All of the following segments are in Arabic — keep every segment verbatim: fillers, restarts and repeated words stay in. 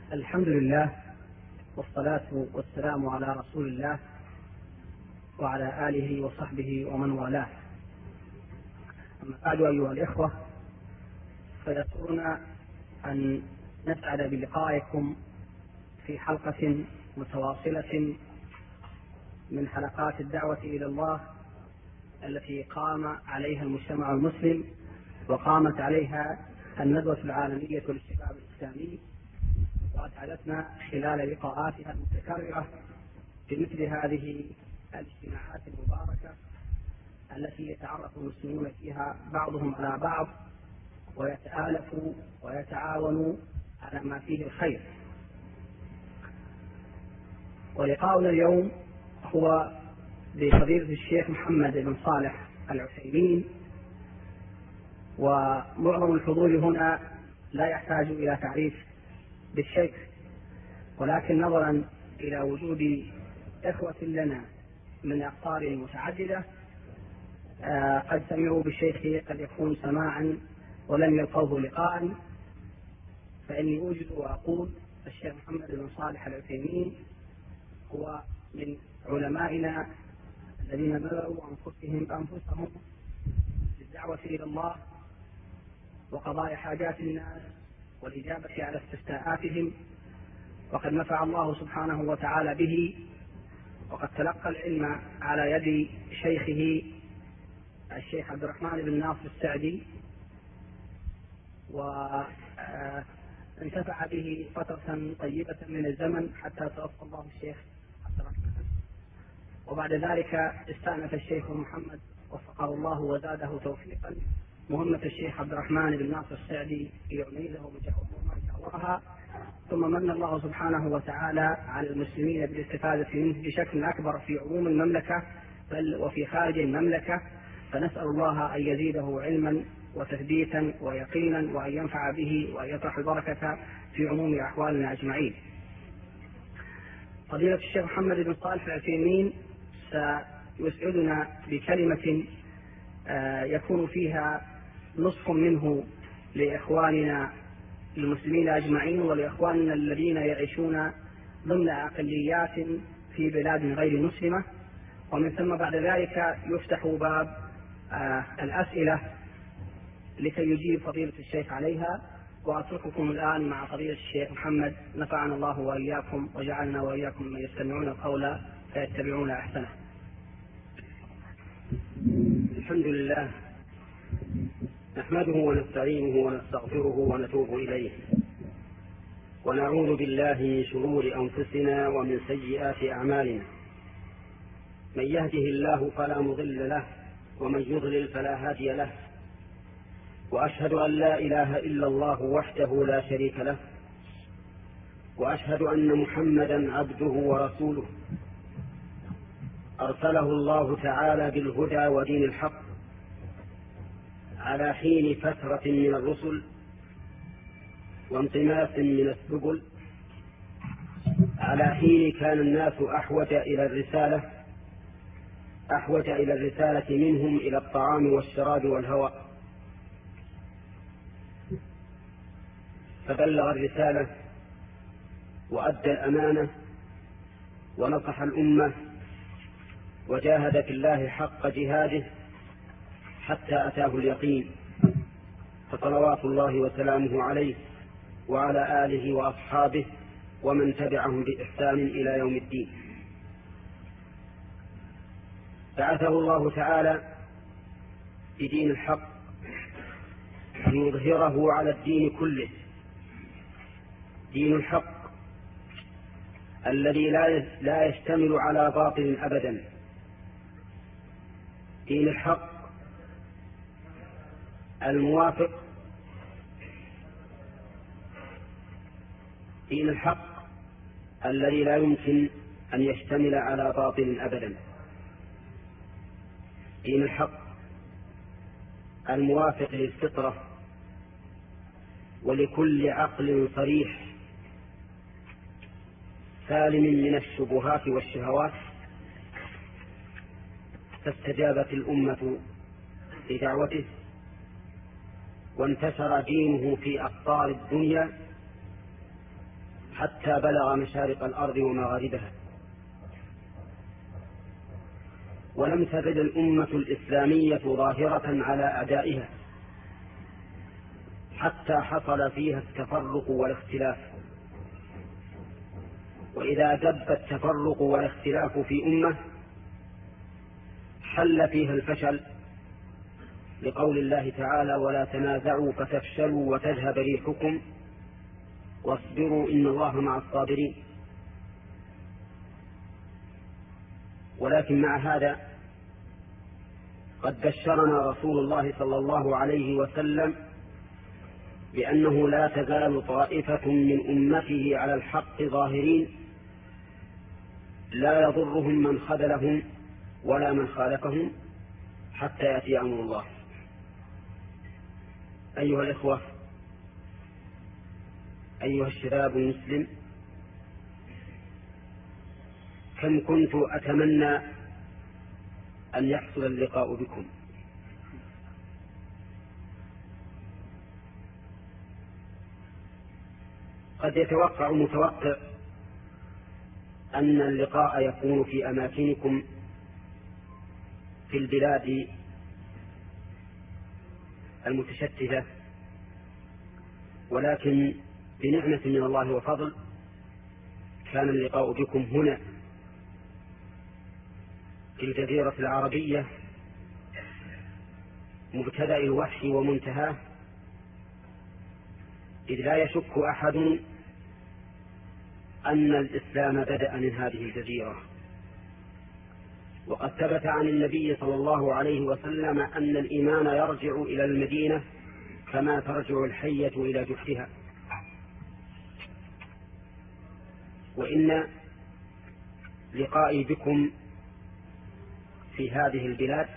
الحمد لله والصلاة والسلام على رسول الله وعلى آله وصحبه ومن والاه. أما بعد أيها الإخوة، فيسرنا أن نسعد بلقائكم في حلقة متواصلة من حلقات الدعوة إلى الله التي قام عليها المجتمع المسلم وقامت عليها الندوة العالمية للشباب الإسلامي، وأسعدتنا خلال لقاءاتها المتكررة بمثل هذه الاجتماعات المباركة التي يتعرف المسلمون فيها بعضهم على بعض ويتآلفوا ويتعاونوا على ما فيه الخير. ولقاؤنا اليوم هو بفضيلة الشيخ محمد بن صالح العثيمين، ومعظم الحضور هنا لا يحتاج إلى تعريف بالشيخ، ولكن نظرا إلى وجود إخوة لنا من أقطار متعددة آه قد سمعوا بالشيخ قد يكون سماعا ولم يلقوه لقاء، فإني أوجد وأقول الشيخ محمد بن صالح العثيمين هو من علمائنا الذين بذلوا أنفسهم أنفسهم للدعوة إلى الله وقضاء حاجات الناس والإجابة على استفتاءاتهم، وقد نفع الله سبحانه وتعالى به، وقد تلقى العلم على يد شيخه الشيخ عبد الرحمن بن ناصر السعدي، وانتفع به فترة طيبة من الزمن حتى توفى الله الشيخ عبد الرحمن. وبعد ذلك استأنف الشيخ محمد وفقه الله وزاده توفيقا مهمة الشيخ عبد الرحمن بن ناصر السعدي ليعيده وجهها، ثم من الله سبحانه وتعالى على المسلمين بالاستفادة منه بشكل أكبر في عموم المملكة بل وفي خارج المملكة، فنسأل الله أن يزيده علما وتثبيتا ويقينا وأن ينفع به وأن يطرح البركة في عموم أحوالنا أجمعين. فضيلة الشيخ محمد بن صالح العثيمين سيسعدنا بكلمة يكون فيها نصف منه لإخواننا المسلمين أجمعين ولإخواننا الذين يعيشون ضمن أقليات في بلاد غير مسلمة، ومن ثم بعد ذلك يفتح باب آه الأسئلة لكي يجيب فضيلة الشيخ عليها. وأترككم الآن مع فضيلة الشيخ محمد، نفعنا الله وإياكم وجعلنا وإياكم من يستمعون القول فيتبعون أحسنه. الحمد لله، نحمده ونستعينه ونستغفره ونتوب إليه، ونعوذ بالله من شرور أنفسنا ومن سيئات أعمالنا، من يهده الله فلا مضل له ومن يضلل فلا هادي له، وأشهد أن لا إله إلا الله وحده لا شريك له، وأشهد أن محمدا عبده ورسوله أرسله الله تعالى بالهدى ودين الحق على حين فترة من الرسل وانطماس من السبل، على حين كان الناس أحوج إلى الرسالة أحوج إلى الرسالة منهم إلى الطعام والشراب والهواء، فبلغ الرسالة وأدى الأمانة ونصح الأمة وجاهد في الله حق جهاده حتى أتاه اليقين، فصلوات الله وسلامه عليه وعلى آله وأصحابه ومن تبعهم بإحسان إلى يوم الدين. بعثه الله تعالى بدين الحق ليظهره على الدين كله، دين الحق الذي لا يشتمل على باطل أبدا، دين الحق الموافق دين الحق الذي لا يمكن أن يشتمل على باطل أبدا، دين الحق الموافق للفطرة ولكل عقل صريح سالم من الشبهات والشهوات. فاستجابت الأمة لدعوته وانتشر دينه في أقطار الدنيا حتى بلغ مشارق الأرض ومغاربها. ولم تزد الأمة الإسلامية ظاهرة على أعدائها حتى حصل فيها التفرق والاختلاف. وإذا دب التفرق والاختلاف في أمة حل فيها الفشل، لقول الله تعالى: ولا تنازعوا فتفشلوا وتذهب ريحكم واصبروا إن الله مع الصابرين. ولكن مع هذا قد بشرنا رسول الله صلى الله عليه وسلم بأنه لا تزال طائفة من أمته على الحق ظاهرين لا يضرهم من خذلهم ولا من خالفهم حتى يأتي أمر الله. أيها الإخوة، أيها الشباب المسلم، كم كنت أتمنى أن يحصل اللقاء بكم، قد يتوقع متوقع أن اللقاء يكون في أماكنكم في البلاد المتشتتة، ولكن بنعمة من الله وفضل كان اللقاء بكم هنا في الجزيرة العربية، مبتدأ الوحي ومنتهاه، إذ لا يشك أحد أن الإسلام بدأ من هذه الجزيرة. وقد ثبت عن النبي صلى الله عليه وسلم أن الإيمان يرجع إلى المدينة كما ترجع الحية إلى جحرها. وإن لقائي بكم في هذه البلاد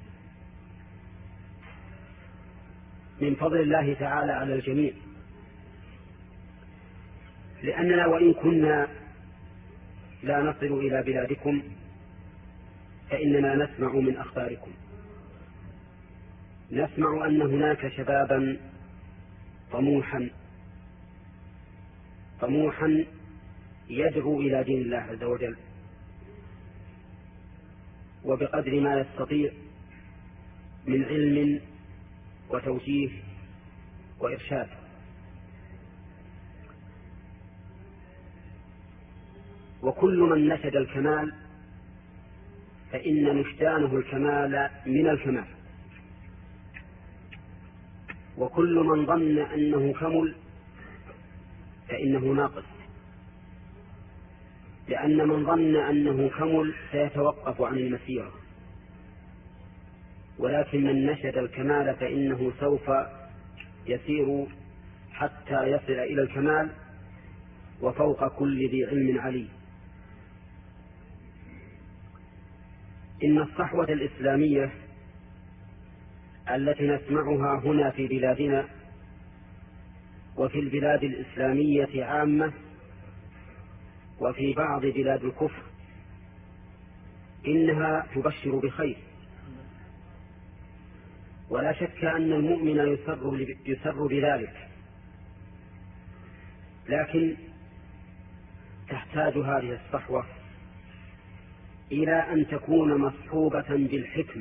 من فضل الله تعالى على الجميع، لأننا وإن كنا لا نصل إلى بلادكم فإننا نسمع من أخباركم، نسمع أن هناك شبابا طموحا طموحا يدعو إلى دين الله عز وجل، وبقدر ما يستطيع من علم وتوجيه وإرشاد. وكل من نشد الكمال فإن نشدانه الكمال من الكمال، وكل من ظن أنه كمل فإنه ناقص، لأن من ظن أنه كمل سيتوقف عن المسيرة، ولكن من نشد الكمال فإنه سوف يسير حتى يصل إلى الكمال، وفوق كل ذي علم عليم. إن الصحوة الإسلامية التي نسمعها هنا في بلادنا وفي البلاد الإسلامية عامة وفي بعض بلاد الكفر إنها تبشر بخير، ولا شك أن المؤمن يسر, يسر بذلك، لكن تحتاج هذه الصحوة إلى أن تكون مصحوبة بالحكمة،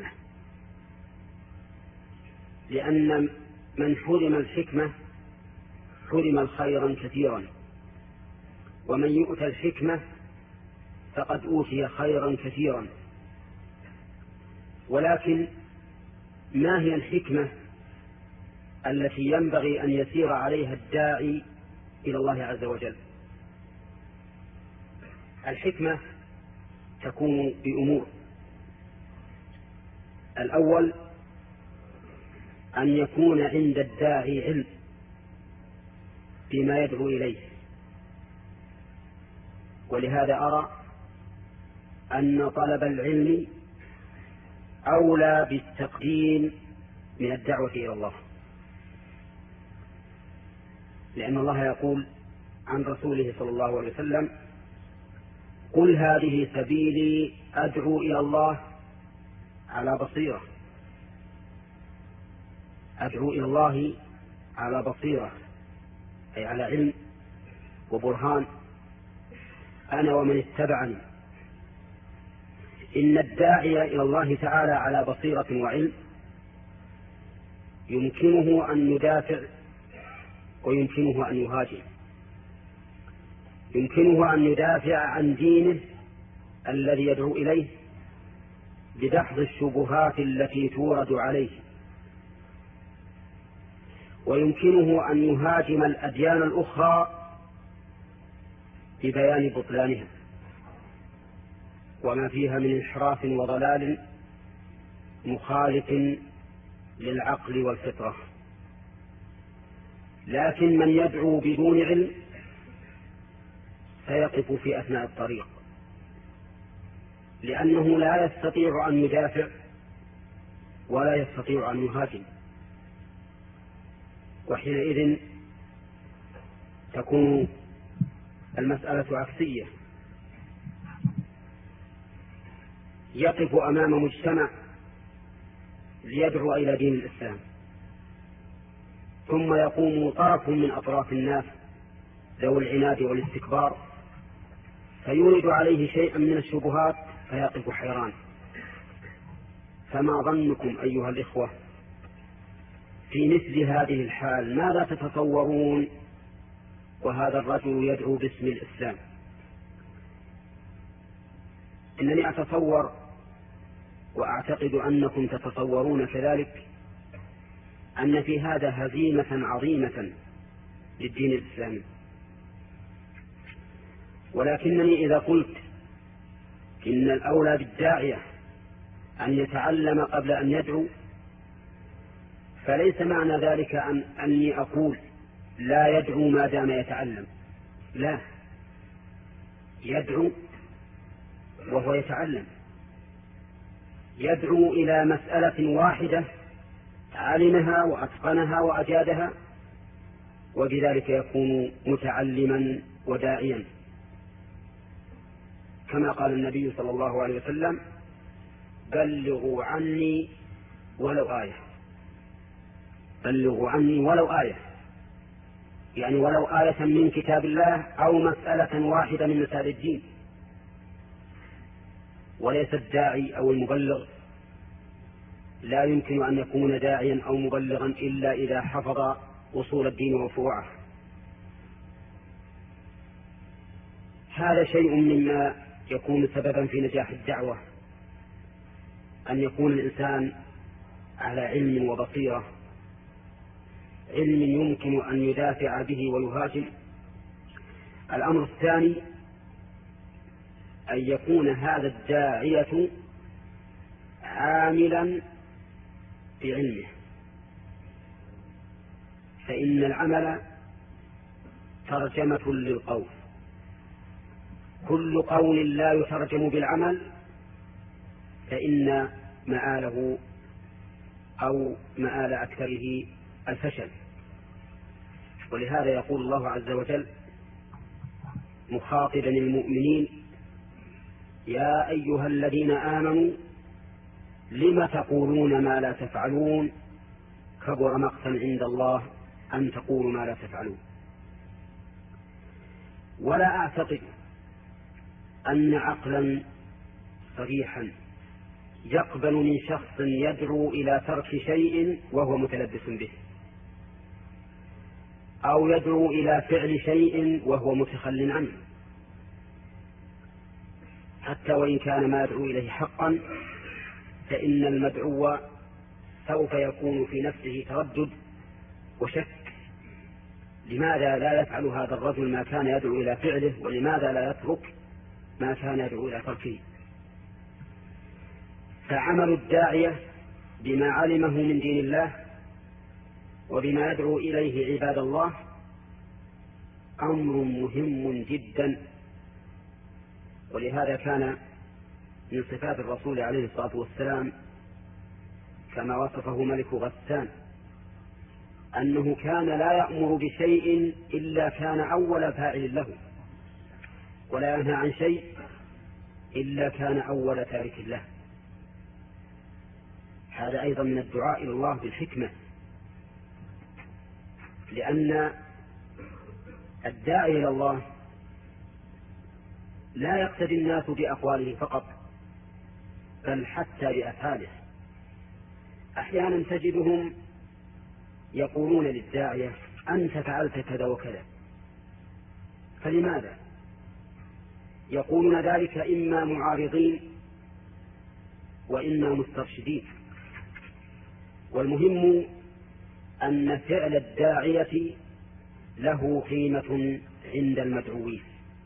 لأن من حرم الحكمة حرم الخيرا كثيرا، ومن يؤتى الحكمة فقد أوتي خيرا كثيرا. ولكن ما هي الحكمة التي ينبغي أن يسير عليها الداعي إلى الله عز وجل؟ الحكمة تكون بأمور: الأول أن يكون عند الداعي علم بما يدعو إليه، ولهذا أرى أن طلب العلم أولى بالتقديم من الدعوة إلى الله، لأن الله يقول عن رسوله صلى الله عليه وسلم: قل هذه سبيلي أدعو إلى الله على بصيرة. أدعو إلى الله على بصيرة، أي على علم وبرهان أنا ومن اتبعني إن الداعي إلى الله تعالى على بصيرة وعلم يمكنه أن يدافع ويمكنه أن يهاجم، يمكنه أن يدافع عن دينه الذي يدعو إليه بدحض الشبهات التي تورد عليه، ويمكنه أن يهاجم الأديان الأخرى ببيان بطلانها وما فيها من انحراف وضلال مخالف للعقل والفطرة. لكن من يدعو بدون علم سيقف في أثناء الطريق، لأنه لا يستطيع أن يدافع ولا يستطيع أن يهاجم، وحينئذ تكون المسألة عكسية. يقف أمام مجتمع ليدعو إلى دين الإسلام، ثم يقوم طرف من أطراف الناس ذوي العناد والاستكبار فيورد عليه شيئا من الشبهات فيقف حيران. فما ظنكم أيها الإخوة في مثل هذه الحال؟ ماذا تتصورون وهذا الرجل يدعو باسم الإسلام؟ إنني أتصور وأعتقد أنكم تتصورون كذلك أن في هذا هزيمة عظيمة للدين الإسلامي. ولكنني إذا قلت إن الأولى بالداعية أن يتعلم قبل أن يدعو فليس معنى ذلك أن أني أقول لا يدعو ما دام يتعلم، لا، يدعو وهو يتعلم، يدعو إلى مسألة واحدة علمها وأتقنها وأجادها، وبذلك يكون متعلما وداعيا، كما قال النبي صلى الله عليه وسلم: بلغوا عني ولو آية. بلغوا عني ولو آية، يعني ولو آية من كتاب الله أو مسألة واحدة من مسائل الدين. وليس الداعي أو المبلغ لا يمكن أن يكون داعيا أو مبلغا إلا إذا حفظ أصول الدين وفروعه. هذا شيء مما يكون سببا في نجاح الدعوة، أن يكون الإنسان على علم وبصيرة، علم يمكن أن يدافع به ويهاجم. الأمر الثاني أن يكون هذا الداعية عاملا بعلمه، فإن العمل ترجمة للقول، كل قول لا يترجم بالعمل فإن مآله أو مآل أكثره الفشل. ولهذا يقول الله عز وجل مخاطبا المؤمنين: يا أيها الذين آمنوا لم تقولون ما لا تفعلون كبر مقتا عند الله أن تقولوا ما لا تفعلون. ولا أعتقد أن عقلا صريحا يقبل من شخص يدعو إلى ترك شيء وهو متلبس به، أو يدعو إلى فعل شيء وهو متخل عنه، حتى وإن كان ما يدعو إليه حقا، فإن المدعو سوف يكون في نفسه تردد وشك: لماذا لا يفعل هذا الرجل ما كان يدعو إلى فعله، ولماذا لا يترك ما كان يدعو إلى تركه؟ فعمل الداعية بما علمه من دين الله وبما يدعو إليه عباد الله أمر مهم جدا. ولهذا كان من صفات الرسول عليه الصلاة والسلام كما وصفه ملك غسان أنه كان لا يأمر بشيء إلا كان أول فاعل له، ولا ينهى عن شيء إلا كان أول تارك له. هذا أيضا من الدعاء إلى الله بالحكمة، لأن الداعي إلى الله لا يقتدي الناس بأقواله فقط، بل حتى بأفعاله. أحيانا تجدهم يقولون للداعية: أنت فعلت كذا وكذا، فلماذا؟ يقولون ذلك إما معارضين وإما مسترشدين. والمهم أن فعل الداعية له قيمة عند المدعوين،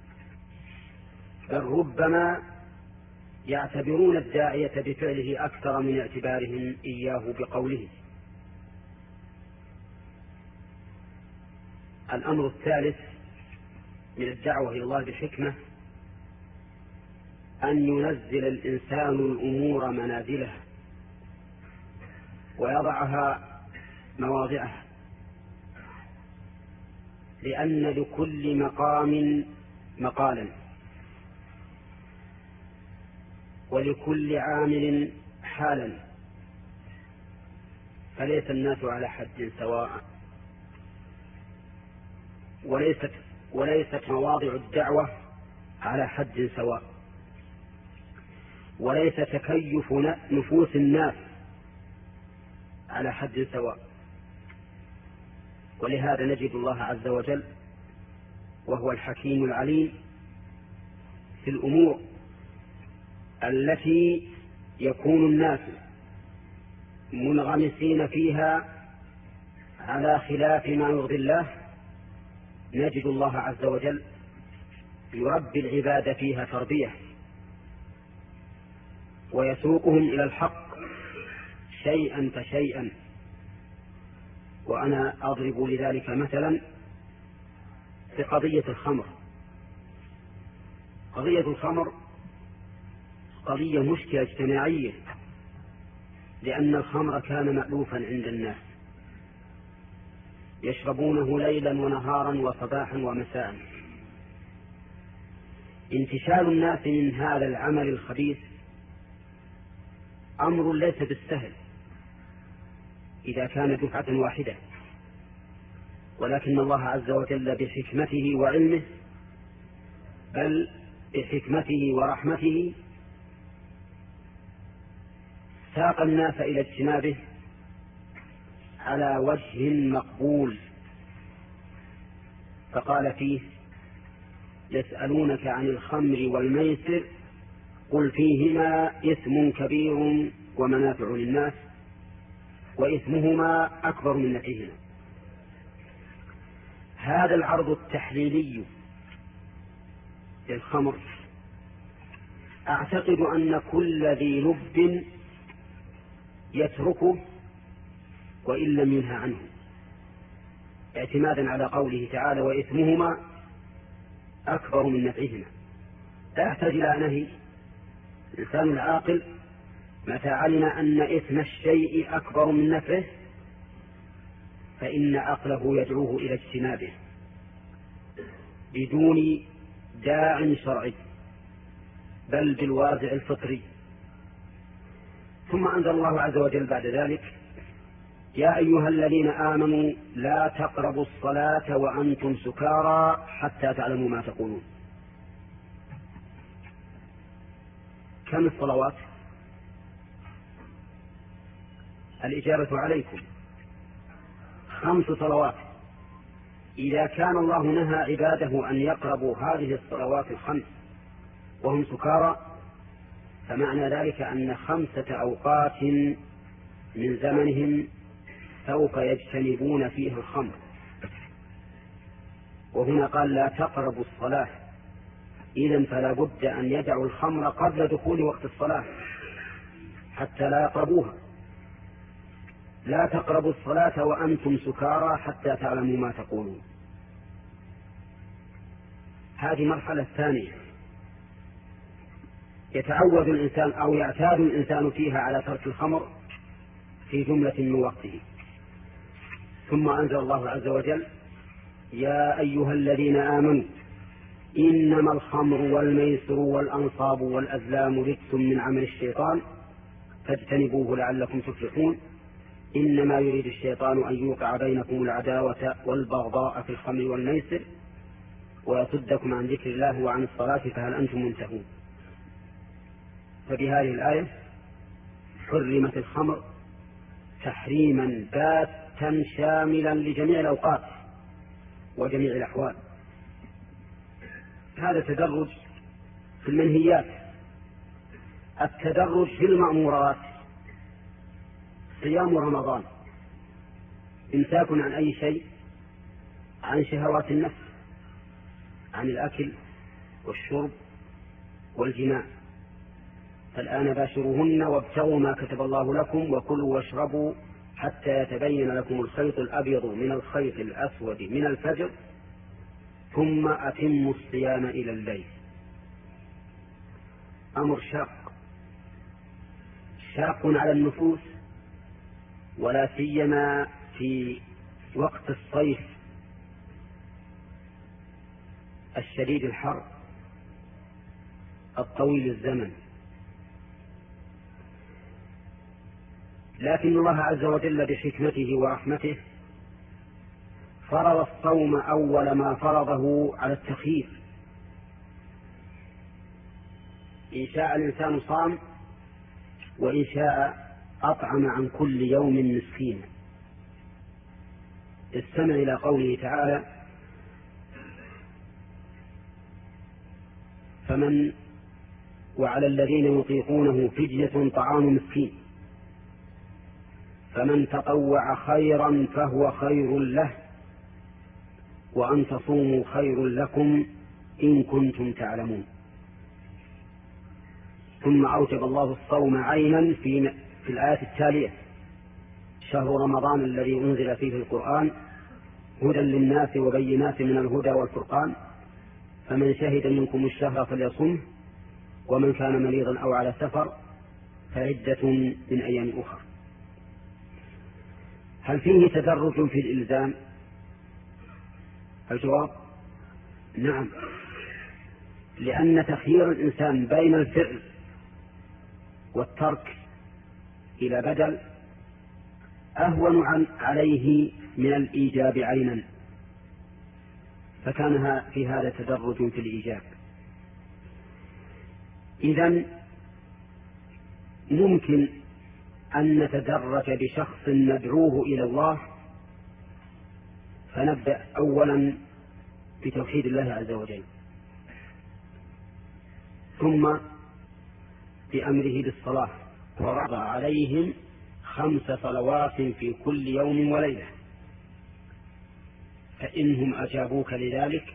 بل ربما يعتبرون الداعية بفعله أكثر من اعتبارهم إياه بقوله. الأمر الثالث من الدعوة إلى الله بحكمة أن ينزل الإنسان الأمور منازلها ويضعها مواضعها، لأن لكل مقام مقالا ولكل عامل حالا، فليس الناس على حد سواء، وليست وليست مواضع الدعوة على حد سواء، وليس تكيف نفوس الناس على حد سواء. ولهذا نجد الله عز وجل وهو الحكيم العليم في الأمور التي يكون الناس منغمسين فيها على خلاف ما يرضي الله، نجد الله عز وجل يربي العباد فيها تربية ويسوقهم إلى الحق شيئا فشيئا. وأنا أضرب لذلك مثلا في قضية الخمر. قضية الخمر قضية مشكلة اجتماعية، لأن الخمر كان مألوفا عند الناس، يشربونه ليلا ونهارا وصباحا ومساء. انتشال الناس من هذا العمل الخبيث أمر ليس بالسهل إذا كان دفعة واحدة، ولكن الله عز وجل بحكمته وعلمه، بل بحكمته ورحمته، ساق الناس إلى اجتنابه على وجه مقبول. فقال فيه: يسألونك عن الخمر والميسر قل فيهما إثم كبير ومنافع للناس وإثمهما أكبر من نفعهما. هذا العرض التحليلي للخمر أعتقد أن كل ذي لب يتركه وإن لم ينهى عنه، اعتمادا على قوله تعالى: وإثمهما أكبر من نفعهما. لا يحتاج إلى نهي. الإنسان العاقل متى علم أن إثم الشيء أكبر من نفعه فإن عقله يدعوه إلى اجتنابه بدون داع شرعي، بل بالوازع الفطري. ثم أنزل الله عز وجل بعد ذلك: يا أيها الذين آمنوا لا تقربوا الصلاة وأنتم سكارى حتى تعلموا ما تقولون. كم الصلوات؟ الإجابة عليكم خمس صلوات. إذا كان الله نهى عباده أن يقربوا هذه الصلوات الخمس وهم سكارى، فمعنى ذلك أن خمسة أوقات من زمنهم سوف يجتنبون فيها الخمر. وهنا قال: لا تقربوا الصلاة، إذن فلا بد أن يدعوا الخمر قبل دخول وقت الصلاة حتى لا يقربوها. لا تقربوا الصلاة وأنتم سكارى حتى تعلموا ما تقولون. هذه مرحلة ثانية يتعود الإنسان أو يعتاد الإنسان فيها على ترك الخمر في جملة من وقته. ثم أنزل الله عز وجل: يا أيها الذين آمنوا إنما الخمر والميسر والأنصاب والأزلام رجس من عمل الشيطان فاجتنبوه لعلكم تفلحون إنما يريد الشيطان أن يوقع بينكم العداوة والبغضاء في الخمر والميسر ويصدكم عن ذكر الله وعن الصلاة فهل أنتم منتهون. فبهذه الآية حرمت الخمر تحريما باتا شاملا لجميع الأوقات وجميع الأحوال. هذا تدرج في المنهيات. التدرج في المأمورات: صيام رمضان إمساك عن أي شيء، عن شهوات النفس، عن الأكل والشرب والجماع. فالآن باشروهن وابتغوا ما كتب الله لكم وكلوا واشربوا حتى يتبين لكم الخيط الأبيض من الخيط الأسود من الفجر ثم أتموا الصيام إلى الليل. أمر شاق شاق على النفوس، ولا سيما في وقت الصيف الشديد الحر الطويل الزمن. لكن الله عز وجل بحكمته ورحمته فرض الصوم أول ما فرضه على التخيير. إن شاء الإنسان صام، وإن شاء أطعم عن كل يوم مسكينا. استمع إلى قوله تعالى: فمن وعلى الذين يطيقونه فدية طعام مسكين فمن تطوع خيرا فهو خير له وأن تصوموا خير لكم إن كنتم تعلمون. ثم أوجب الله الصوم عينا في في الآية التالية: شهر رمضان الذي أنزل فيه القرآن هدى للناس وبينات من الهدى والفرقان فمن شهد منكم الشهر فليصمه ومن كان مريضا أو على سفر فعدة من أيام أخرى. هل فيه تدرج في الإلزام؟ الجواب: نعم، لأن تخيير الإنسان بين الفعل والترك إلى بدل أهون عن عليه من الإيجاب عينا، فكان في هذا تدرج في الإيجاب. إذن ممكن أن نتدرج بشخص ندعوه إلى الله، فنبدأ أولا بتوحيد الله عز وجل، ثم بأمره بالصلاة ورضى عليهم خمس صلوات في كل يوم وليلة، فإنهم أجابوك لذلك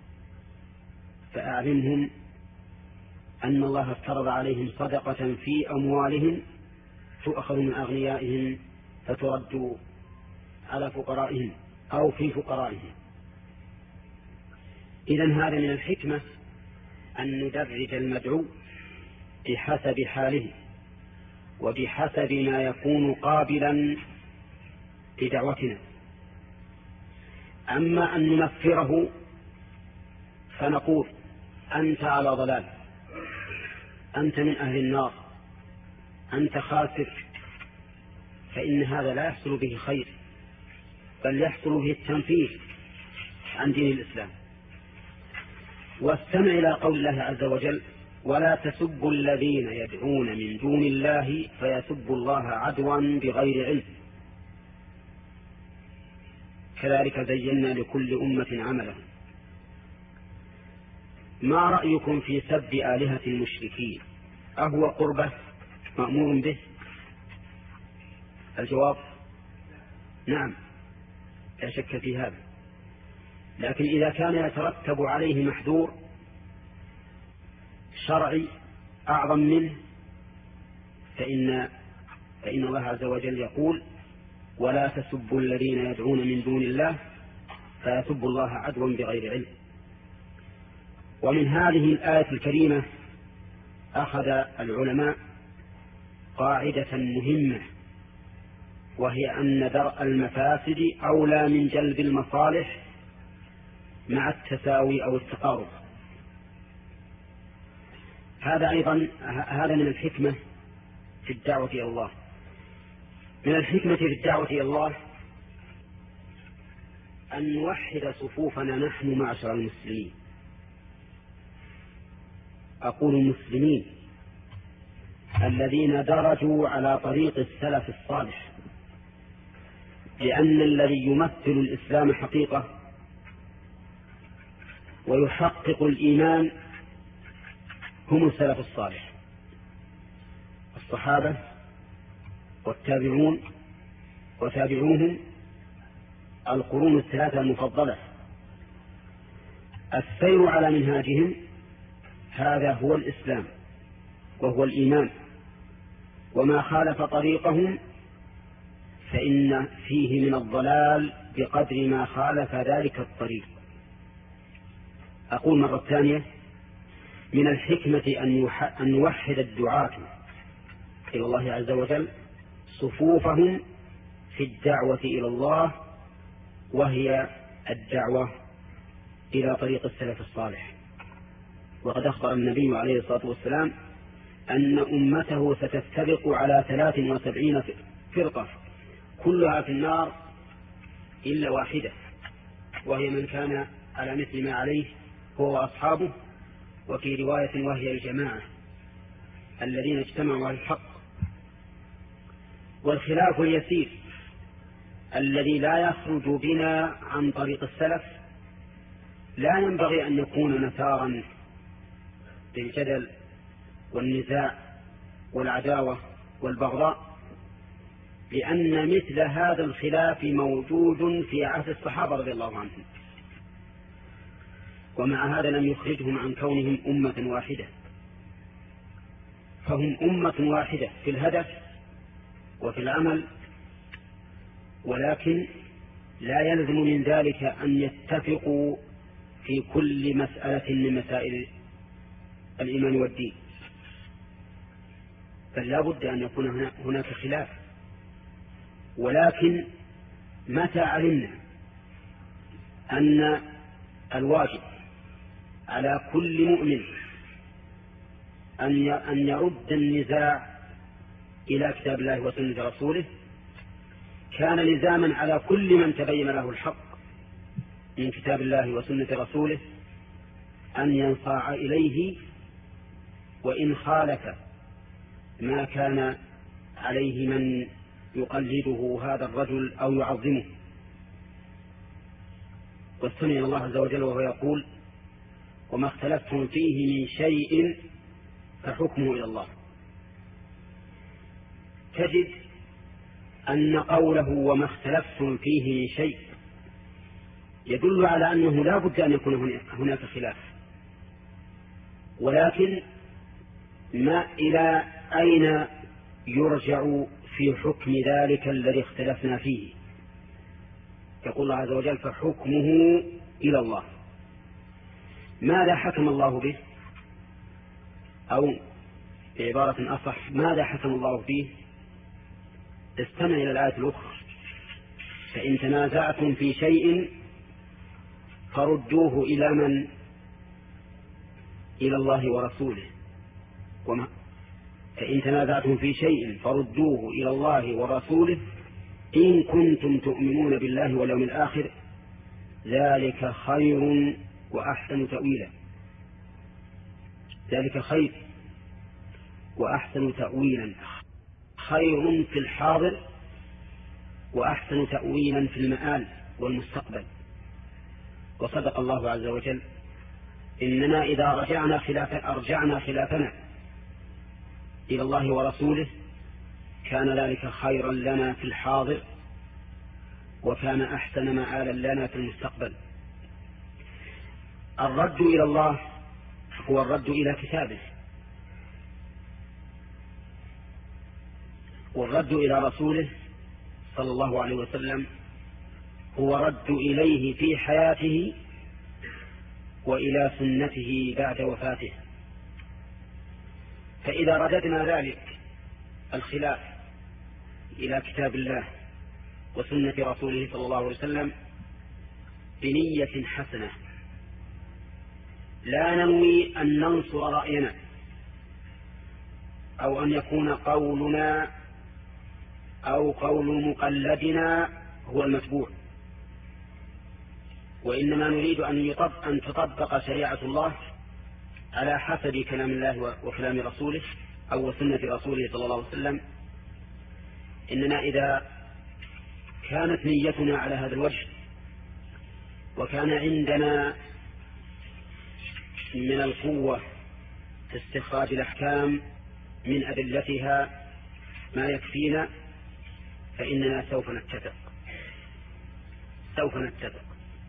فأعلمهم أن الله افترض عليهم صدقة في أموالهم تؤخذ من أغنيائهم فترد على فقرائهم أو في فقرائهم. إذن هذا من الحكمة أن ندرج المدعو بحسب حاله وبحسب ما يكون قابلا لدعوتنا. أما أن ننفره فنقول: أنت على ضلال، أنت من أهل النار، أنت خاسر، فإن هذا لا يحصل به خير، بل يحصل به التنفير عن دين الإسلام. واستمع إلى قول الله عز وجل: ولا تسبوا الذين يدعون من دون الله فيسبوا الله عدوا بغير علم كذلك زينا لكل أمة عملهم. ما رأيكم في سب آلهة المشركين؟ أهو قربة مأمور به؟ الجواب: نعم، لا شك في هذا، لكن إذا كان يترتب عليه محذور شرعي أعظم منه فإن فإن الله عز وجل يقول: ولا تسبوا الذين يدعون من دون الله فيسبوا الله عدوا بغير علم. ومن هذه الآية الكريمة أخذ العلماء قاعدة مهمة، وهي أن درء المفاسد أولى من جلب المصالح مع التساوي أو التقارب. هذا أيضا هذا من الحكمة في الدعوة إلى الله. من الحكمة في الدعوة إلى الله أن نوحد صفوفنا نحن معشر المسلمين. أقول المسلمين الذين درجوا على طريق السلف الصالح، لأن الذي يمثل الإسلام حقيقة ويحقق الإيمان هم السلف الصالح، الصحابة والتابعون وتابعوهم، القرون الثلاثة المفضلة. السير على منهاجهم هذا هو الإسلام وهو الإيمان، وما خالف طريقهم فإن فيه من الضلال بقدر ما خالف ذلك الطريق. أقول مرة ثانية: من الحكمة أن يوحد الدعاة إلى الله عز وجل صفوفهم في الدعوة إلى الله، وهي الدعوة إلى طريق السلف الصالح. وقد أخبر النبي عليه الصلاة والسلام أن أمته ستفترق على ثلاث وسبعين فرقة كلها في النار إلا واحدة، وهي من كان على مثل ما عليه هو وأصحابه، وفي رواية وهي الجماعة الذين اجتمعوا على الحق. والخلاف اليسير الذي لا يخرج بنا عن طريق السلف لا ينبغي أن يكون مثارا للجدل والنزاع والعداوة والبغضاء، لأن مثل هذا الخلاف موجود في عهد الصحابة رضي الله عنهم، ومع هذا لم يخرجهم عن كونهم أمة واحدة، فهم أمة واحدة في الهدف وفي العمل، ولكن لا يلزم من ذلك أن يتفقوا في كل مسألة من مسائل الإيمان والدين، بل لا بد أن يكون هناك خلاف. ولكن متى علمنا أن الواجب على كل مؤمن أن يرد النزاع إلى كتاب الله وسنة رسوله، كان لزاما على كل من تبين له الحق من كتاب الله وسنة رسوله أن ينصاع إليه، وإن خالف ما كان عليه من يقلده هذا الرجل أو يعظمه. واستمع الله عز وجل وهو يقول: وما اختلفتم فيه من شيء فحكمه إلى الله. تجد أن قوله وما اختلفتم فيه من شيء يدل على أنه لا بد أن يكون هناك خلاف، ولكن ما إلى أين يرجع في حكم ذلك الذي اختلفنا فيه؟ يقول الله عز وجل: فحكمه إلى الله. ماذا حكم الله به؟ أو بعبارة أصح: ماذا حكم الله فيه؟ استمع إلى الآية الأخرى: فإن تنازعتم في شيء فردوه إلى من؟ إلى الله ورسوله. وما فإن تنازعتم في شيء فردوه إلى الله ورسوله إن كنتم تؤمنون بالله واليوم الآخر ذلك خير وأحسن تأويلا. ذلك خير وأحسن تأويلا، خير في الحاضر وأحسن تأويلا في المآل والمستقبل. وصدق الله عز وجل: إننا إذا رجعنا خلاف أرجعنا خلافنا إلى الله ورسوله كان ذلك خيرا لنا في الحاضر وكان أحسن مآلا لنا في المستقبل. الرد إلى الله هو الرد إلى كتابه، والرد إلى رسوله صلى الله عليه وسلم هو رد إليه في حياته وإلى سنته بعد وفاته. فإذا رددنا ذلك الخلاف إلى كتاب الله وسنة رسوله صلى الله عليه وسلم بنية حسنة، لا ننوي أن ننصر رأينا أو أن يكون قولنا أو قول مقلدنا هو المتبوع، وإنما نريد أن, يطبق أن تطبق شريعة الله على حسب كلام الله وكلام رسوله أو سنة رسوله صلى الله عليه وسلم. إننا إذا كانت نيتنا على هذا الوجه وكان عندنا من القوة في استخراج الأحكام من أدلتها ما يكفينا فإننا سوف نتفق سوف نتفق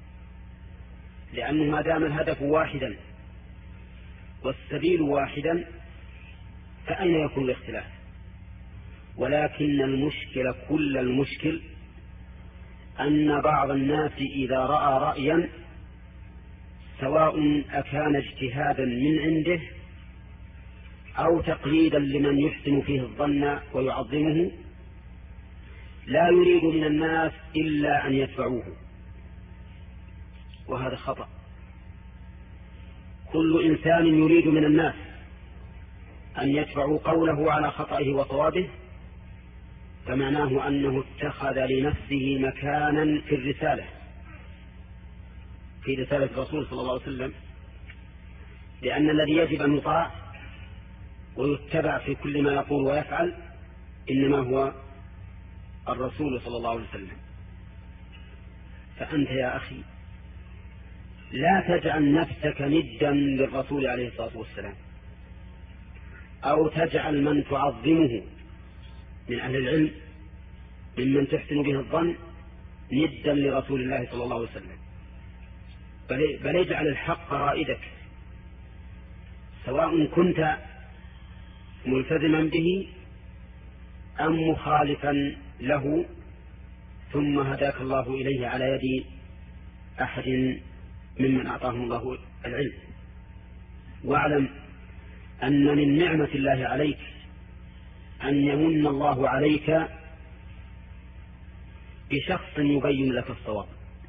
لأنه ما دام الهدف واحدا والسبيل واحدا فأين يكون الاختلاف؟ ولكن المشكلة كل المشكل أن بعض الناس إذا رأى رأيا سواء أكان اجتهادا من عنده أو تقليدا لمن يحسن فيه الظن ويعظمه لا يريد من الناس إلا أن يتبعوه، وهذا خطأ. كل إنسان يريد من الناس أن يتبعوا قوله على خطئه وصوابه فمعناه أنه اتخذ لنفسه مكانا في الرسالة في رسالة الرسول صلى الله عليه وسلم، لأن الذي يجب أن يطاع ويتبع في كل ما يقول ويفعل إنما هو الرسول صلى الله عليه وسلم. فأنت يا أخي لا تجعل نفسك ندا للرسول عليه الصلاة والسلام أو تجعل من تعظمه من أهل العلم ممن تحسن به الظن ندا لرسول الله صلى الله عليه وسلم، بل اجعل الحق رائدك سواء كنت ملتزما به أم مخالفا له ثم هداك الله إليه على يد أحد ممن أعطاهم الله العلم. واعلم أن من نعمة الله عليك أن يمن الله عليك بشخص يبين لك الصواب،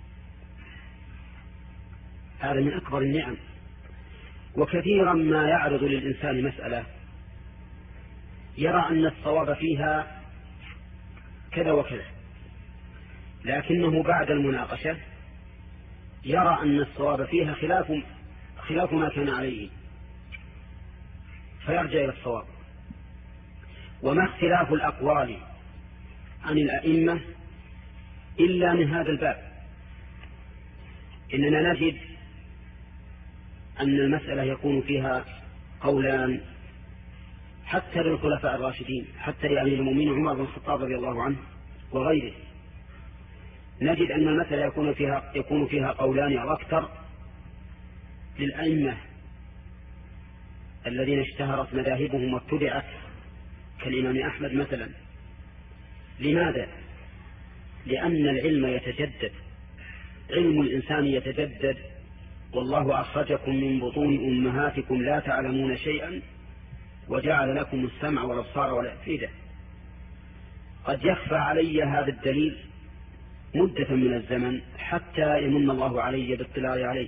هذا من أكبر النعم. وكثيرا ما يعرض للإنسان مسألة يرى أن الصواب فيها كذا وكذا، لكنه بعد المناقشة يرى أن الصواب فيها خلاف خلاف ما كان عليه فيرجع إلى الصواب. وما اختلاف الأقوال عن الأئمة إلا من هذا الباب. إننا نجد أن المسألة يكون فيها قولان حتى للخلفاء الراشدين، حتى لأمير المؤمنين عمر بن الخطاب رضي الله عنه وغيره، نجد أن المسألة يكون فيها يكون فيها قولان أو أكثر للأئمة الذين اشتهرت مذاهبهم واتبعت كالإمام أحمد مثلا. لماذا؟ لأن العلم يتجدد، علم الإنسان يتجدد، والله أخرجكم من بطون أمهاتكم لا تعلمون شيئا وجعل لكم السمع والأبصار والأفئدة. قد يخفى علي هذا الدليل مدة من الزمن حتى يمن الله علي باطلاع عليه،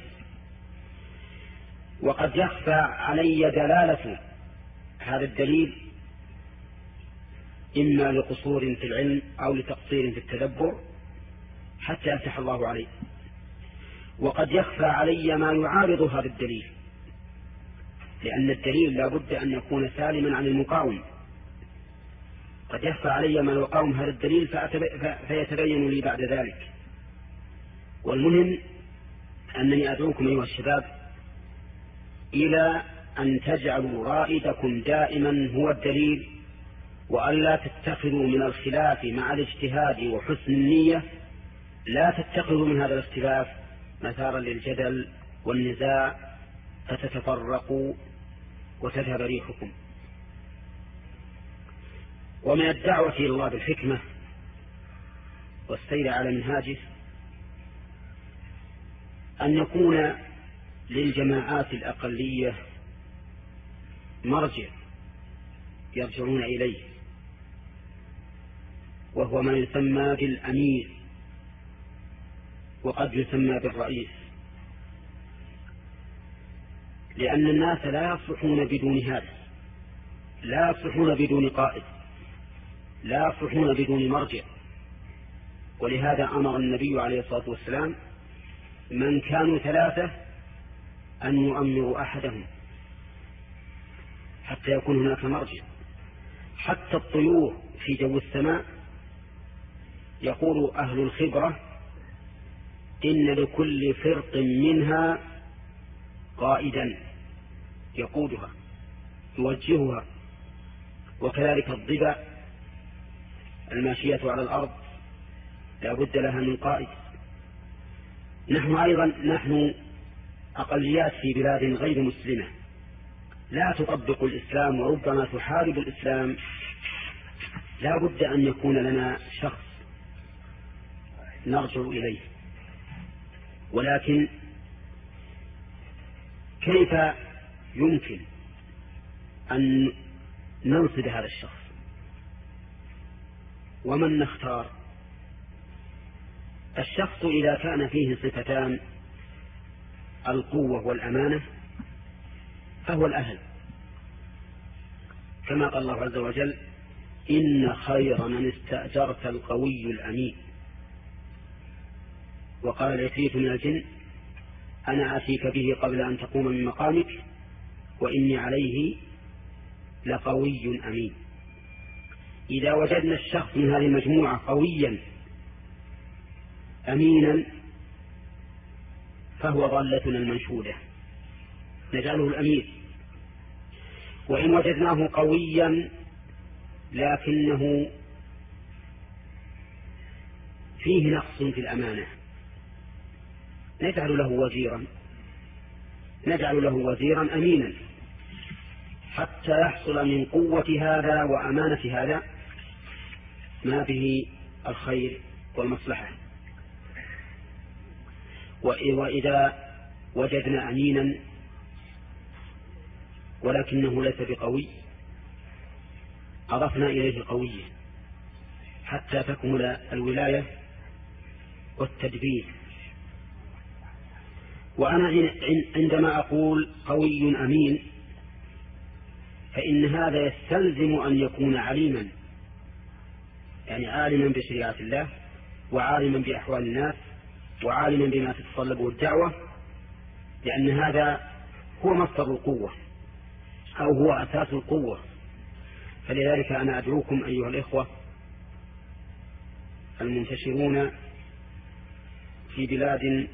وقد يخفى علي دلالة هذا الدليل إما لقصور في العلم أو لتقصير في التدبر حتى يفتح الله عليه، وقد يخفى علي ما يعارض هذا الدليل، لأن الدليل لا بد أن يكون سالما عن المقاوم. قد يخفى علي ما يقاوم هذا الدليل فيتبين لي بعد ذلك. والمهم أنني أدعوكم أيها الشباب إلى أن تجعلوا رائدكم دائما هو الدليل، وألا تتخذوا من الخلاف مع الاجتهاد وحسن النية، لا تتخذوا من هذا الاختلاف مثارا للجدل والنزاع فتتفرقوا وتذهب ريحكم. ومن الدعوة إلى الله بالحكمة والسير على منهاجه أن يكون للجماعات الأقلية مرجع يرجعون إليه، وهو ما يسمى بالأمير وقد يسمى بالرئيس، لأن الناس لا يصلحون بدون هذا، لا يصلحون بدون قائد، لا يصلحون بدون مرجع. ولهذا أمر النبي عليه الصلاة والسلام من كانوا ثلاثة أن يؤمروا أحدهم حتى يكون هناك مرجع. حتى الطيور في جو السماء يقول أهل الخبرة إن لكل فرق منها قائدا يقودها يوجهها، وكذلك الضبع الماشية على الأرض لا بد لها من قائد. نحن أيضا نحن أقليات في بلاد غير مسلمة لا تطبق الإسلام وربما تحارب الإسلام، لا بد أن يكون لنا شخص نرجع إليه. ولكن كيف يمكن أن ننصب هذا الشخص ومن نختار؟ الشخص إذا كان فيه صفتان القوة والأمانة فهو الأهل، كما قال الله عز وجل إن خير من استأجرت القوي الأمين. وقال العفريت من الجن أنا آتيك به قبل أن تقوم من مقامك وإني عليه لقوي أمين. إذا وجدنا الشخص من هذه المجموعة قويا أمينا فهو ضالتنا المنشودة نجعله الأمين. وإن وجدناه قويا لكنه فيه نقص في الأمانة نجعل له وزيرا نجعل له وزيرا أمينا حتى يحصل من قوة هذا وأمانة هذا ما به الخير والمصلحة. وإذا وجدنا أمينا ولكنه ليس بقوي أضفنا إليه قوية حتى تكمل الولاية والتدبير. وأنا عندما أقول قوي أمين فإن هذا يستلزم أن يكون عليما، يعني عالما بشريعة الله وعالما بأحوال الناس وعالما بما تتطلبه الدعوة، لأن هذا هو مصدر القوة أو هو أساس القوة. فلذلك أنا أدعوكم أيها الإخوة المنتشرون في بلاد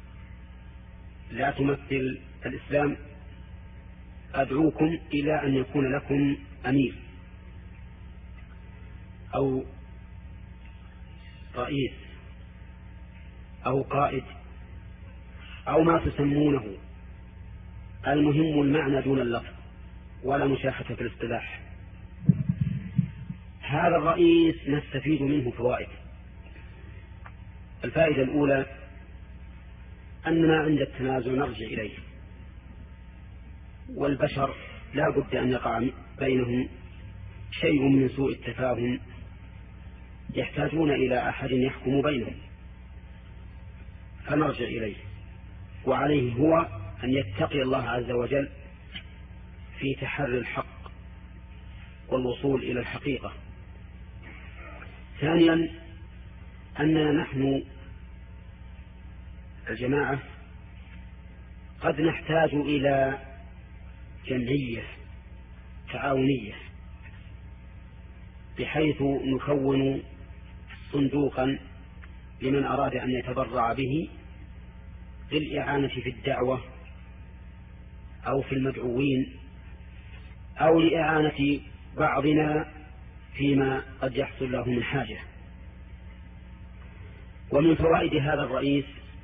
لا تمثل الإسلام، أدعوكم إلى أن يكون لكم أمير أو رئيس أو قائد أو ما تسمونه، المهم المعنى دون اللفظ ولا مشاحة في الاصطلاح. هذا الرئيس نستفيد منه فوائد. الفائدة الأولى أننا عند التنازع نرجع إليه، والبشر لا بد أن يقع بينهم شيء من سوء التفاهم يحتاجون إلى أحد يحكم بينهم فنرجع إليه، وعليه هو أن يتقي الله عز وجل في تحري الحق والوصول إلى الحقيقة. ثانيا أننا نحن الجماعة قد نحتاج إلى جمعية تعاونية بحيث نكون صندوقا لمن أراد أن يتبرع به للإعانة في الدعوة أو في المدعوين أو لإعانة بعضنا فيما قد يحصل له من حاجة. ومن فوائد هذا الرئيس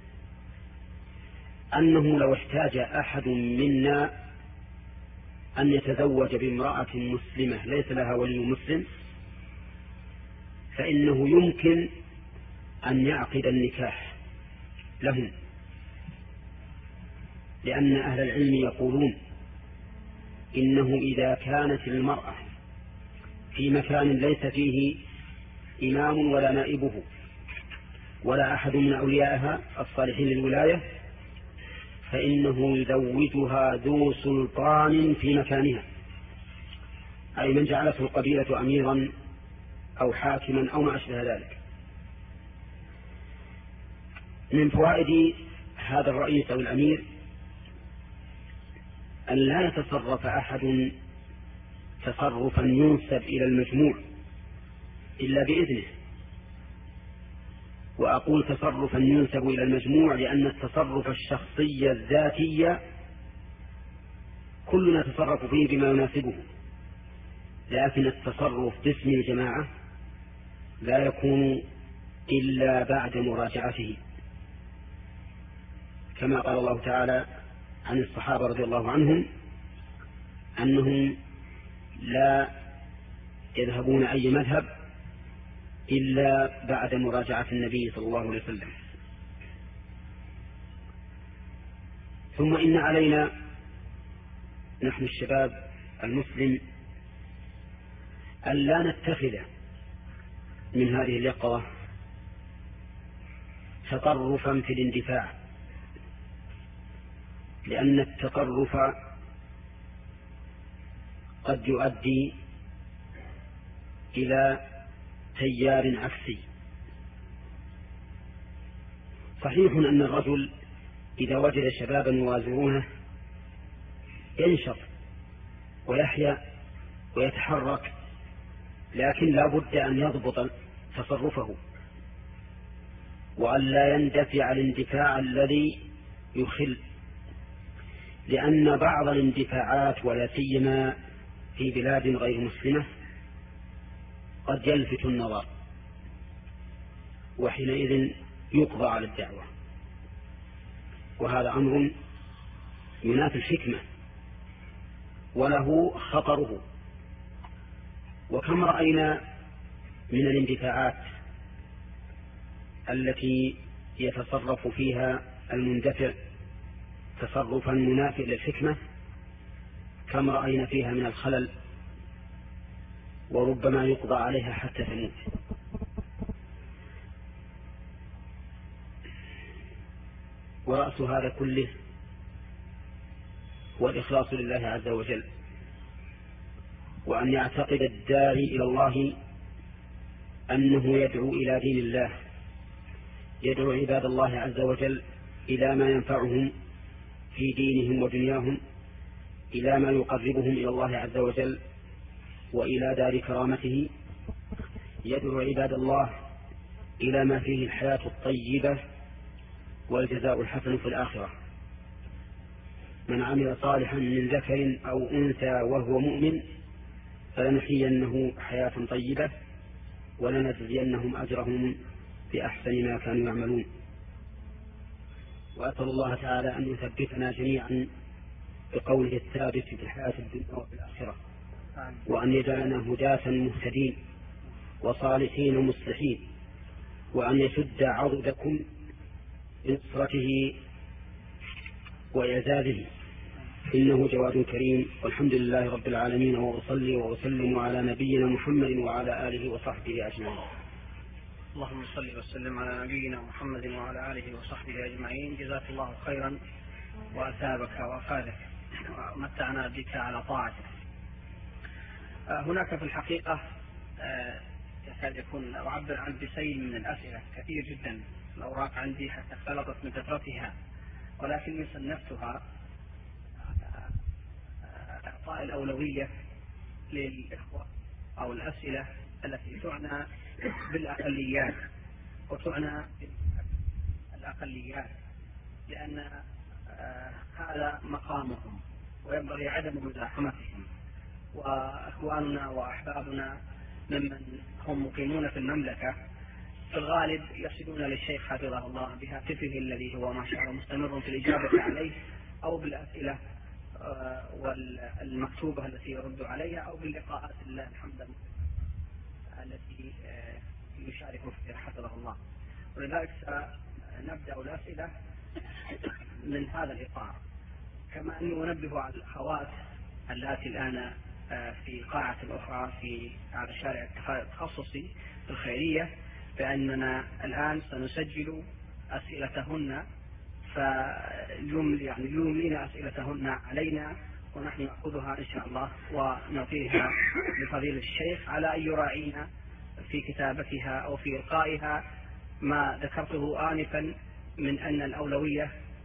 أنه لو احتاج أحد منا أن يتزوج بامرأة مسلمة ليس لها ولي مسلم فإنه يمكن أن يعقد النكاح لهم، لأن أهل العلم يقولون إنه إذا كانت المرأة في مكان ليس فيه إمام ولا نائبه ولا أحد من أوليائها الصالحين للولاية فإنه يزوجها ذو سلطان في مكانها، أي من جعلته القبيلة أميرا أو حاكما أو ما أشبه ذلك. من فوائد هذا الرئيس أو الأمير أن لا يتصرف أحد تصرفا ينسب إلى المجموع إلا بإذنه. وأقول تصرفا ينسب إلى المجموع لأن التصرف الشخصي الذاتي كلنا نتصرف فيه بما يناسبه، لكن التصرف باسم الجماعة لا يكون إلا بعد مراجعته، كما قال الله تعالى عن الصحابة رضي الله عنهم أنهم لا يذهبون أي مذهب إلا بعد مراجعة النبي صلى الله عليه وسلم. ثم إن علينا نحن الشباب المسلم أن لا نتخذ من هذه اليقظة تطرفا في الاندفاع، لأن التطرف قد يؤدي إلى تيار عكسي. صحيح أن الرجل إذا وجد شبابا يوازرونه ينشط ويحيا ويتحرك، لكن لا بد أن يضبط تصرفه وأن لا يندفع الاندفاع الذي يخل، لأن بعض الاندفاعات ولا سيما في بلاد غير مسلمة قد يلفت النظر، وحينئذ يقضى على الدعوة، وهذا أمر ينافي الحكمة وله خطره. وكم رأينا من الاندفاعات التي يتصرف فيها المندفع تصرفا منافئا للحكمة، كم رأينا فيها من الخلل، وربما يقضى عليها حتى تموت. ورأس هذا كله والإخلاص لله عز وجل، وأن يعتقد الداعي إلى الله أنه يدعو إلى دين الله، يدعو عباد الله عز وجل إلى ما ينفعهم في دينهم ودنياهم، إلى ما يقربهم إلى الله عز وجل وإلى دار كرامته، يدعو عباد الله إلى ما فيه الحياة الطيبة والجزاء الحسن في الآخرة. من عمل صالحا من ذكر أو أنثى وهو مؤمن فلنحيينه حياة طيبة ولنجزينهم أجرهم بأحسن ما كانوا يعملون. وأسأل الله تعالى أن يثبتنا جميعا بقوله الثابت في الحياة الدنيا وفي الآخرة، وأن يجعلنا هداة مهتدين وصالحين مصلحين، وأن يشد عضدكم بنصرته وإعزازه، إنه جواد كريم. والحمد لله رب العالمين، وأصلي وأسلم على نبينا محمد وعلى آله وصحبه أجمعين. اللهم صل وسلم على نبينا محمد وعلى آله وصحبه أجمعين. جزاك الله خيرا وأثابك وأفادك ومتعنا بك على طاعته. هناك في الحقيقة يكاد يكون أعبر عن بسيل من الأسئلة كثير جدا، الأوراق عندي حتى اختلطت من كثرتها، ولكني صنفتها إعطاء الأولوية للإخوة أو الأسئلة التي تعنى بالأقليات وتعنى بالأقليات، لأن هذا مقامهم وينبغي عدم مزاحمتهم. وأخواننا وأحبابنا ممن هم مقيمون في المملكة في الغالب يصلون للشيخ حفظه الله بهاتفه الذي هو ما شاء الله مستمر في الإجابة عليه، أو بالأسئلة والمكتوبة التي يرد عليها، أو باللقاءات الله الحمد التي يشارك فيها حفظه الله. ولذلك سنبدأ الأسئلة من هذا الإطار، كما أني أنبه على الأخوات اللاتي الآن في قاعة أخرى في على الشارع التخصصي في الخيرية بأننا الآن سنسجل أسئلتهن، فيملي يعني يملين أسئلتهن علينا ونحن نأخذها إن شاء الله ونعطيها لفضيلة الشيخ على أن يراعينا في كتابتها أو في إلقائها ما ذكرته آنفا من أن الأولوية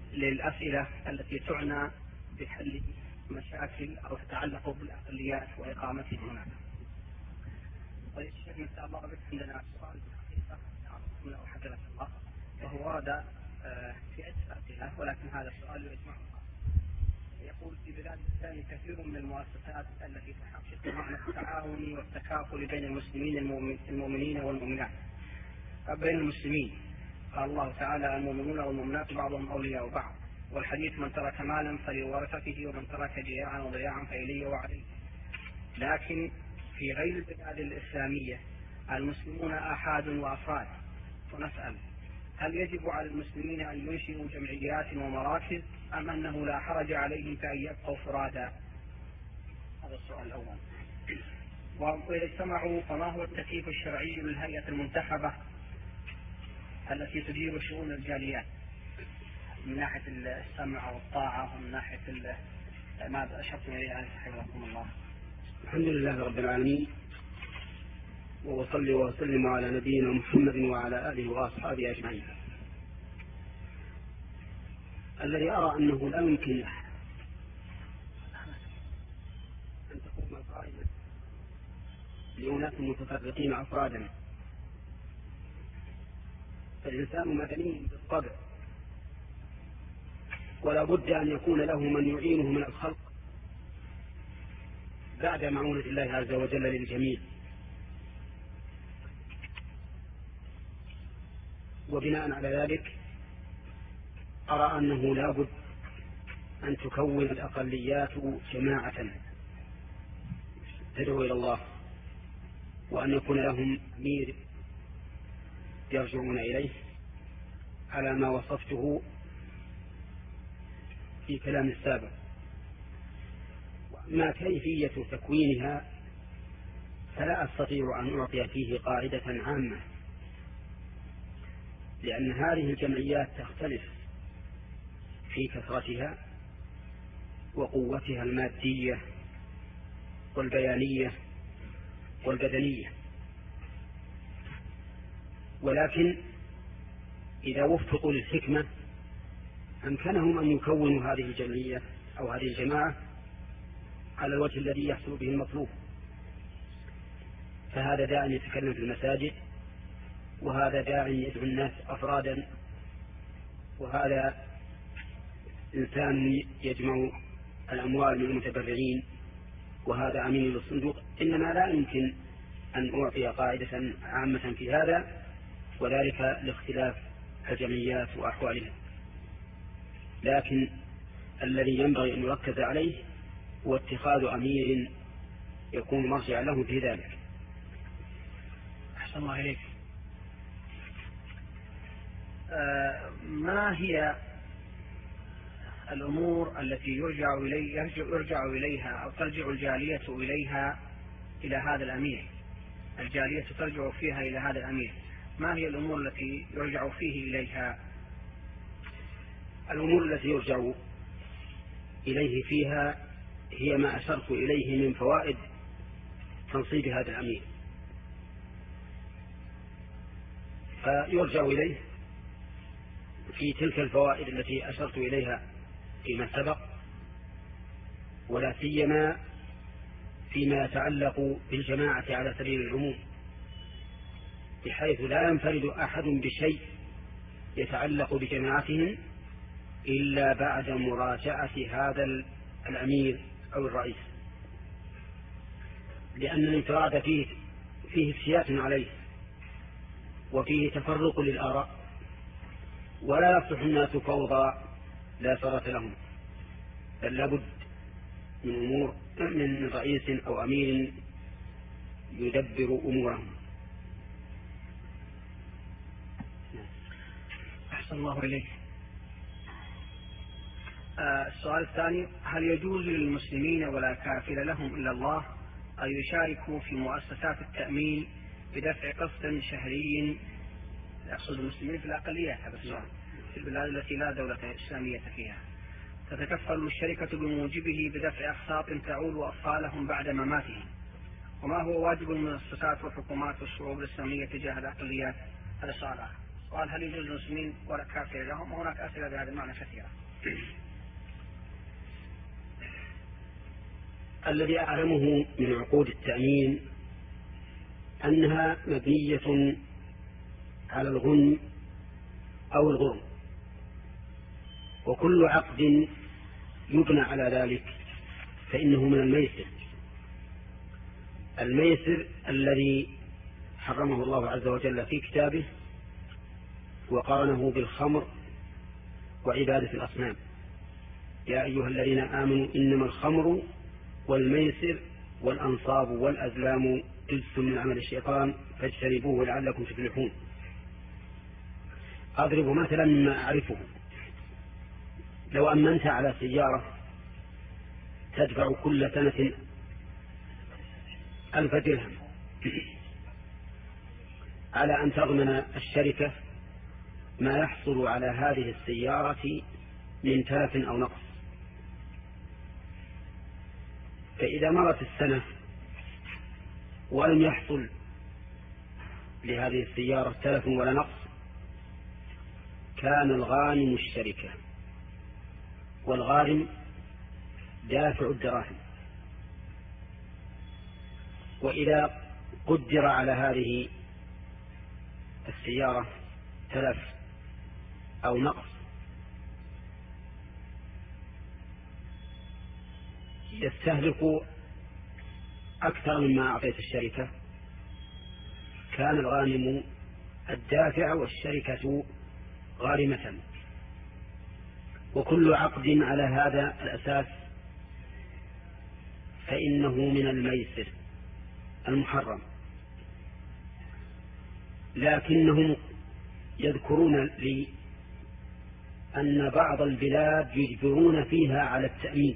للأسئلة التي تعنى بحل مشاكل أو تتعلق بالأقليات وإقامتهم هناك. طيب الشيخ نسأل الله بك، عندنا سؤال بالحقيقة منه حفظك الله، وهو ورد في عدة أسئلة ولكن هذا السؤال يجمعه. يقول: في بلاد الإسلام كثير من المؤسسات التي تحقق معنى التعاون والتكافل بين المسلمين المؤمنين والمؤمنات، بين المسلمين. قال الله تعالى: المؤمنون والمؤمنات بعضهم أولياء بعض، والحديث: من ترك مالا فلورثته ومن ترك جياعا وضياعا فإليه وعليه. لكن في غير البلاد الإسلامية المسلمون آحاد وأفراد، ونسأل: هل يجب على المسلمين أن ينشئوا جمعيات ومراكز، أم أنه لا حرج عليهم بأن يبقوا فرادا؟ هذا السؤال الأول. وإذا اجتمعوا فما هو التكليف الشرعي للهيئة المنتخبة التي تدير شؤون الجاليات من ناحية السمع والطاعة ومن ناحية ما أشرتم إليه حفظكم الله؟ الحمد لله رب العالمين، وصلي وسلم على نبينا محمد وعلى آله وأصحابه أجمعين. الذي أرى أنه لا يمكن أن تقوم القائمة لأناس متفرقين أفرادا، فالإنسان مدني بالطبع، ولا بد أن يكون له من يعينه من الخلق بعد معونة الله عز وجل للجميع. وبناء على ذلك أرى أنه لا بد أن تكون الأقليات جماعة تدعو إلى الله، وأن يكون لهم أمير يرجعون إليه على ما وصفته في كلام السابق. وأما كيفية تكوينها فلا أستطيع أن أعطي فيه قاعدة عامة، لأن هذه الجمعيات تختلف في كثرتها وقوتها المادية والبيانية والبدنية، ولكن إذا وفقوا للحكمة أمكنهم أن يكونوا هذه الجمعية أو هذه الجماعة على الوجه الذي يحصل به المطلوب. فهذا داع يتكلم في المساجد، وهذا داع يدعو الناس أفرادا، وهذا إنسان يجمع الأموال من المتبرعين، وهذا عميل الصندوق. إنما لا يمكن أن أعطي قاعدة عامة في هذا، وذلك لاختلاف الجمعيات وأحوالها. لكن الذي ينبغي أن يركز عليه هو اتخاذ أمير يكون مرجعا له في ذلك. أحسن الله إليك. آه ما هي الأمور التي يرجع, إلي يرجع, يرجع إليها أو ترجع الجالية إليها إلى هذا الأمير؟ الجالية ترجع فيها إلى هذا الأمير، ما هي الأمور التي يرجع فيه إليها؟ الأمور التي يرجع إليه فيها هي ما أشرت إليه من فوائد تنصيب هذا الأمير، فيرجع إليه في تلك الفوائد التي أشرت إليها فيما سبق، ولا سيما فيما يتعلق بالجماعة على سبيل العموم، بحيث لا ينفرد أحد بشيء يتعلق بجماعتهم إلا بعد مراجعة هذا الأمير أو الرئيس، لأن الانفراد فيه فيه افتيات عليه، وفيه تفرق للآراء، ولا يصلح الناس فوضى لا ثرة لهم، بل لابد من أمور من رئيس أو أمير يدبر أمورهم. أحسن الله إليك. آه السؤال الثاني: هل يجوز للمسلمين ولا كافل لهم إلا الله أن يشاركوا في مؤسسات التأمين بدفع قسط شهري؟ يقصد المسلمين في الأقليات، هذا السؤال، في البلاد التي لا دولة إسلامية فيها، تتكفل الشركة بموجبه بدفع أقساط تعول أطفالهم بعد مماتهم، وما هو واجب المؤسسات والحكومات والشعوب الإسلامية تجاه الأقليات؟ هذا سؤال آخر. قال هل يجوز للمسلمين ولا كافر لهم؟ وهناك أسئلة بهذا المعنى كثيرة. الذي أعلمه من عقود التأمين أنها مبنية على الغنم أو الغرم، وكل عقد يبنى على ذلك فإنه من الميسر. الميسر الذي حرمه الله عز وجل في كتابه وقارنه بالخمر وعبادة الأصنام. يا أيها الذين آمنوا إنما الخمر والميسر والأنصاب والأزلام رجس من عمل الشيطان فاجتنبوه لعلكم تفلحون. أضرب مثلا مما أعرفه: لو أمنت على سيارة تدفع كل سنة ألف درهم على أن تضمن الشركة ما يحصل على هذه السيارة من تلف أو نقص، فإذا مرت السنة ولم يحصل لهذه السيارة تلف ولا نقص كان الغانم الشركة، والغارم دافع الدراهم. وإذا قدر على هذه السيارة تلف أو نقص يستهلك أكثر مما أعطيت الشركة، كان الغانم الدافع والشركة غارمة. وكل عقد على هذا الأساس فإنه من الميسر المحرم. لكنهم يذكرون لي أن بعض البلاد يجبرون فيها على التأمين،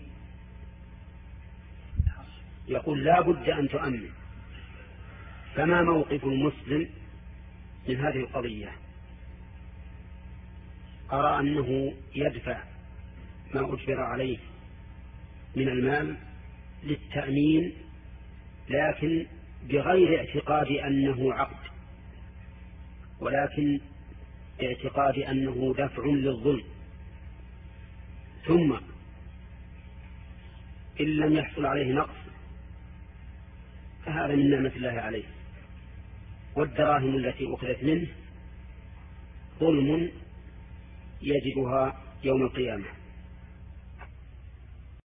يقول لا بد أن تؤمن. فما موقف المسلم من هذه القضية؟ أرى أنه يدفع ما أجبر عليه من المال للتأمين، لكن بغير اعتقاد أنه عقد، ولكن باعتقاد أنه دفع للظلم. ثم إن لم يحصل عليه نقص فهذا من نعمة الله عليه، والدراهم التي أخذت منه ظلم يجدها يوم القيامة.